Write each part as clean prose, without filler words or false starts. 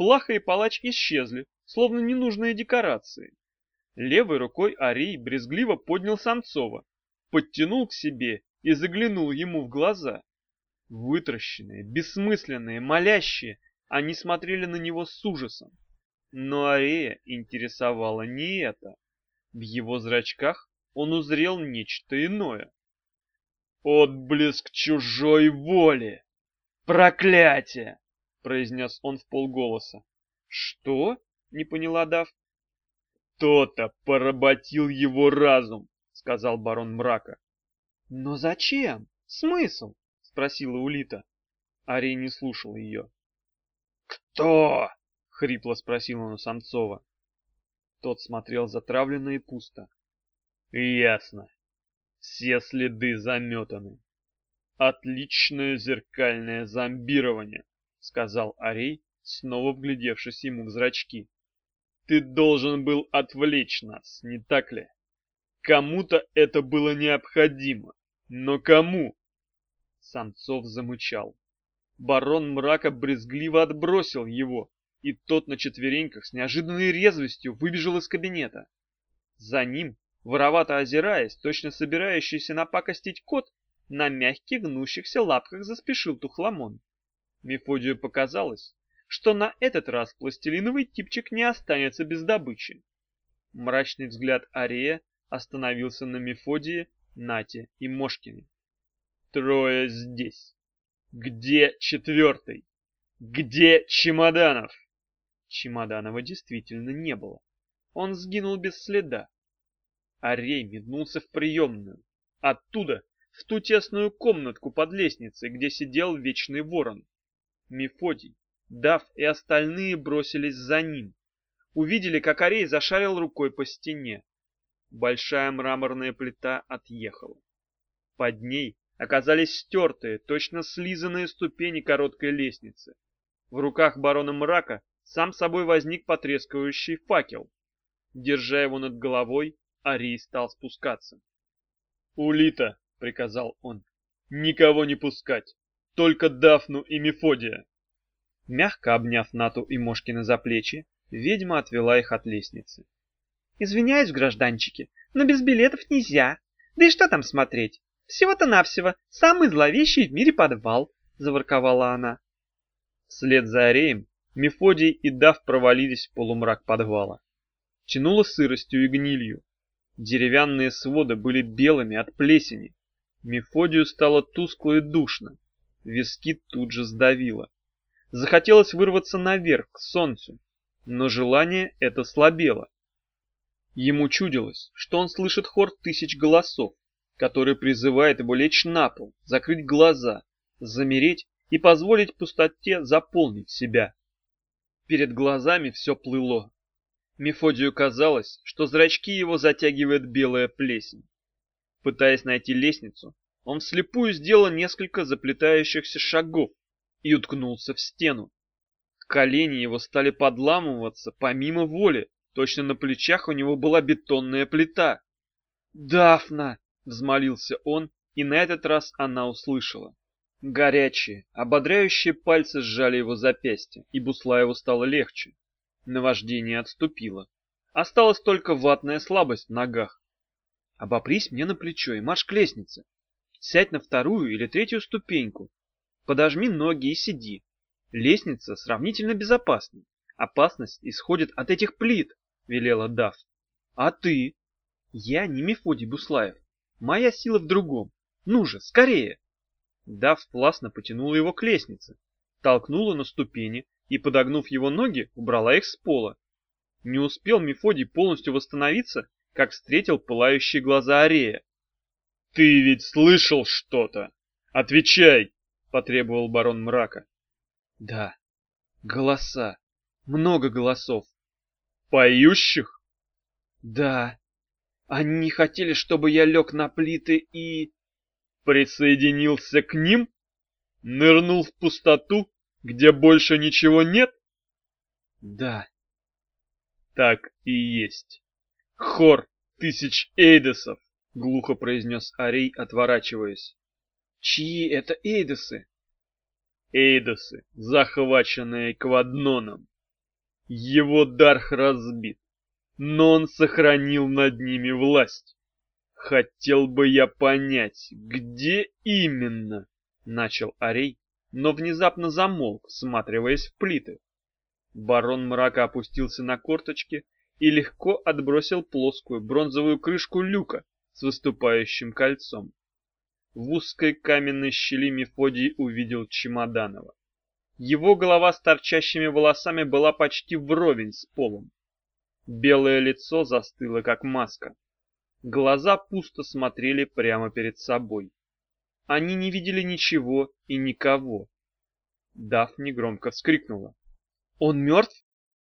Плаха и палач исчезли, словно ненужные декорации. Левой рукой Арей брезгливо поднял Самцова, подтянул к себе и заглянул ему в глаза. Вытращенные, бессмысленные, молящие, они смотрели на него с ужасом. Но Арея интересовало не это. В его зрачках он узрел нечто иное. «Отблеск чужой воли! Проклятие!» — произнес он вполголоса. «Что?» — не поняла Дав. «Кто-то поработил его разум», — сказал барон мрака. «Но зачем? Смысл?» — спросила Улита. Арей не слушал ее. «Кто?» — хрипло спросил он у Самцова. Тот смотрел затравленно и пусто. «Ясно. Все следы заметаны. Отличное зеркальное зомбирование», — сказал Арей, снова вглядевшись ему в зрачки. «Ты должен был отвлечь нас, не так ли? Кому-то это было необходимо. Но кому?» Самцов замычал. Барон мрака брезгливо отбросил его, и тот на четвереньках с неожиданной резвостью выбежал из кабинета. За ним, воровато озираясь, точно собирающийся напакостить кот, на мягких гнущихся лапках заспешил Тухламон. Мефодию показалось, что на этот раз пластилиновый типчик не останется без добычи. Мрачный взгляд Арея остановился на Мефодии, Нате и Мошкине. «Трое здесь. Где четвертый? Где Чемоданов?» Чемоданова действительно не было. Он сгинул без следа. Арей метнулся в приемную. Оттуда в ту тесную комнатку под лестницей, где сидел Вечный Ворон. Мефодий, Дав и остальные бросились за ним. Увидели, как Арей зашарил рукой по стене. Большая мраморная плита отъехала. Под ней оказались стертые, точно слизанные ступени короткой лестницы. В руках барона мрака сам собой возник потрескивающий факел. Держа его над головой, Арей стал спускаться. «Улита!» — приказал он. «Никого не пускать! Только Дафну и Мефодия!» Мягко обняв Нату и Мошкина за плечи, ведьма отвела их от лестницы. «Извиняюсь, гражданчики, но без билетов нельзя. Да и что там смотреть? Всего-то навсего самый зловещий в мире подвал!» — заворковала она. Вслед за Ареем Мефодий и Дав провалились в полумрак подвала. Тянуло сыростью и гнилью. Деревянные своды были белыми от плесени. Мефодию стало тускло и душно. Виски тут же сдавило. Захотелось вырваться наверх, к солнцу, но желание это слабело. Ему чудилось, что он слышит хор тысяч голосов, который призывает его лечь на пол, закрыть глаза, замереть и позволить пустоте заполнить себя. Перед глазами все плыло. Мефодию казалось, что зрачки его затягивает белая плесень. Пытаясь найти лестницу, он вслепую сделал несколько заплетающихся шагов и уткнулся в стену. Колени его стали подламываться помимо воли, точно на плечах у него была бетонная плита. «Дафна!» — взмолился он, и на этот раз она услышала. Горячие, ободряющие пальцы сжали его запястье, и бусла его стало легче. Наваждение отступило. Осталась только ватная слабость в ногах. «Обопрись мне на плечо и марш к лестнице. Сядь на вторую или третью ступеньку. Подожми ноги и сиди. Лестница сравнительно безопасна. Опасность исходит от этих плит», — велела Дав. «А ты?» «Я не Мефодий Буслаев. Моя сила в другом. Ну же, скорее!» Дав властно потянула его к лестнице, толкнула на ступени и, подогнув его ноги, убрала их с пола. Не успел Мефодий полностью восстановиться, как встретил пылающие глаза Арея. «Ты ведь слышал что-то? Отвечай!» — потребовал барон мрака. «Да, голоса, много голосов». «Поющих?» «Да, они не хотели, чтобы я лег на плиты и...» «Присоединился к ним? Нырнул в пустоту, где больше ничего нет?» «Да». «Так и есть. Хор тысяч эйдосов», — глухо произнес Арей, отворачиваясь. «Чьи это эйдосы?» «Эйдосы, захваченные Квадноном. Его дарх разбит, но он сохранил над ними власть. Хотел бы я понять, где именно, начал Арей, но внезапно замолк, всматриваясь в плиты. Барон мрака опустился на корточки и легко отбросил плоскую бронзовую крышку люка с выступающим кольцом. В узкой каменной щели Мефодий увидел Чемоданова. Его голова с торчащими волосами была почти вровень с полом. Белое лицо застыло, как маска. Глаза пусто смотрели прямо перед собой. Они не видели ничего и никого. Даф негромко вскрикнула. «Он мертв?»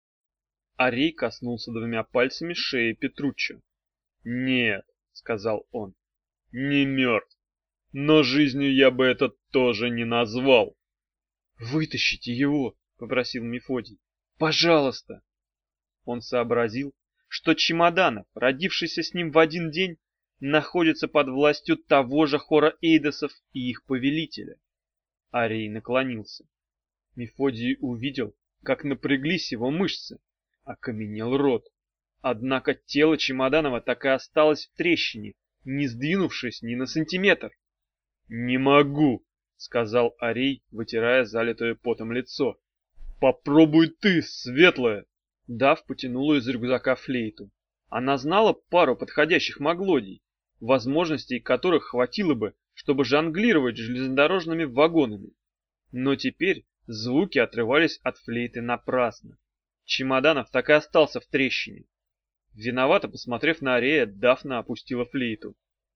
Арей коснулся двумя пальцами шеи Петруччо. «Нет», — сказал он, — «не мертв. Но жизнью я бы это тоже не назвал». «Вытащите его», — попросил Мефодий. «Пожалуйста». Он сообразил, что Чемоданов, родившийся с ним в один день, находится под властью того же хора эйдосов и их повелителя. Арей наклонился. Мефодий увидел, как напряглись его мышцы, окаменел рот. Однако тело Чемоданова так и осталось в трещине, не сдвинувшись ни на сантиметр. «Не могу», — сказал Арей, вытирая залитое потом лицо. «Попробуй ты, светлая!» Дав потянула из рюкзака флейту. Она знала пару подходящих моглодий, возможностей которых хватило бы, чтобы жонглировать железнодорожными вагонами. Но теперь звуки отрывались от флейты напрасно. Чемоданов так и остался в трещине. Виновато посмотрев на Арея, Дафна опустила флейту.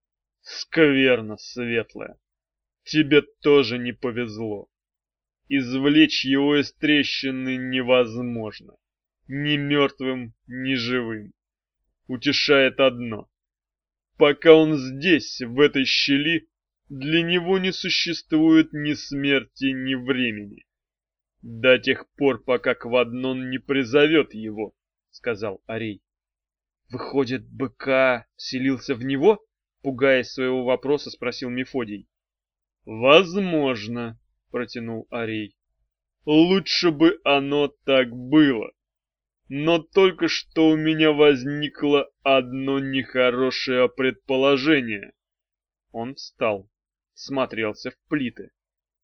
«Скверно, светлая. Тебе тоже не повезло. Извлечь его из трещины невозможно. Ни мертвым, ни живым. Утешает одно. Пока он здесь, в этой щели, для него не существует ни смерти, ни времени. До тех пор, пока Кваднон не призовет его, — сказал Арей. Выходит, БК вселился в него? Пугаясь своего вопроса, спросил Мефодий. Возможно, — протянул Арей. Лучше бы оно так было. Но только что у меня возникло одно нехорошее предположение. Он встал, смотрелся в плиты.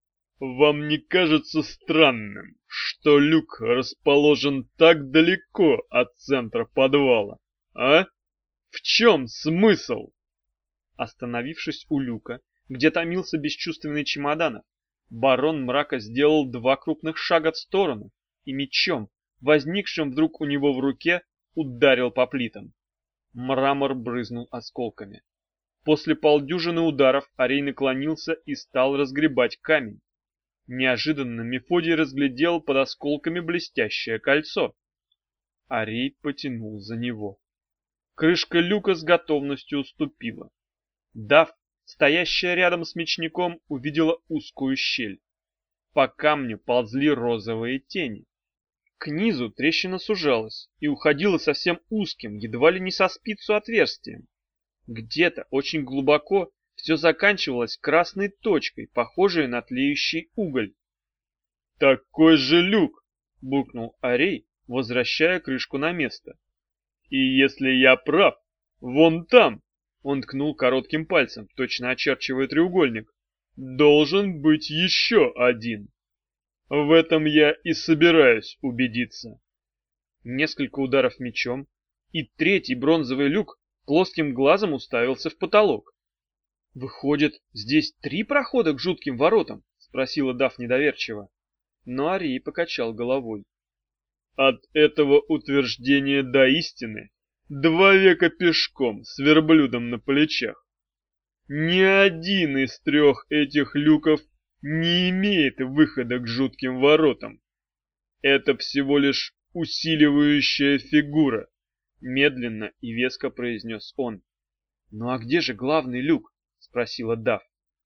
Вам не кажется странным, что люк расположен так далеко от центра подвала, а? В чем смысл? Остановившись у люка, где томился бесчувственный Чемоданов, барон мрака сделал 2 крупных шага в сторону и мечом, возникшим вдруг у него в руке, ударил по плитам. Мрамор брызнул осколками. После полдюжины ударов Арей наклонился и стал разгребать камень. Неожиданно Мефодий разглядел под осколками блестящее кольцо. Арей потянул за него. Крышка люка с готовностью уступила. Дав, стоящая рядом с мечником, увидела узкую щель. По камню ползли розовые тени. К низу трещина сужалась и уходила совсем узким, едва ли не со спицу отверстием. Где-то очень глубоко все заканчивалось красной точкой, похожей на тлеющий уголь. «Такой же люк!» — буркнул Арей, возвращая крышку на место. «И если я прав, вон там!» — он ткнул коротким пальцем, точно очерчивая треугольник. «Должен быть еще один. В этом я и собираюсь убедиться». Несколько ударов мечом, и третий бронзовый люк плоским глазом уставился в потолок. «Выходит, здесь 3 прохода к жутким воротам?» — спросила Дав недоверчиво. Но Арий покачал головой. «От этого утверждения до истины 2 века пешком с верблюдом на плечах. Ни один из 3 этих люков не имеет выхода к жутким воротам. Это всего лишь усиливающая фигура», — медленно и веско произнес он. «Ну а где же главный люк?» — спросила Дав.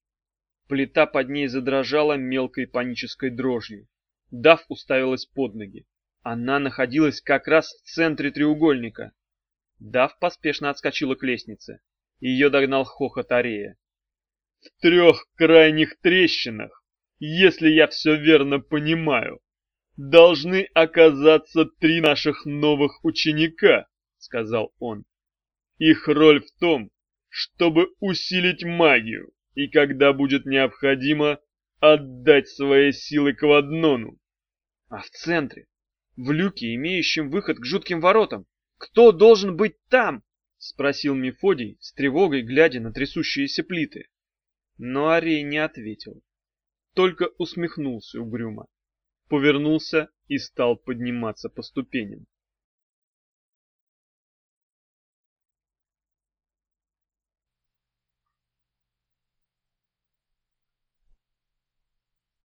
Плита под ней задрожала мелкой панической дрожью. Дав уставилась под ноги. Она находилась как раз в центре треугольника. Дав поспешно отскочила к лестнице. Ее догнал хохот Арея. «В 3 крайних трещинах, если я все верно понимаю. должны оказаться 3 наших новых ученика, сказал он. Их роль в том, чтобы усилить магию и, когда будет необходимо, отдать свои силы Кваднону. А в центре, в люке, имеющем выход к жутким воротам, кто должен быть там? Спросил Мефодий с тревогой, глядя на трясущиеся плиты. Но Арей не ответил, только усмехнулся угрюмо, повернулся и стал подниматься по ступеням.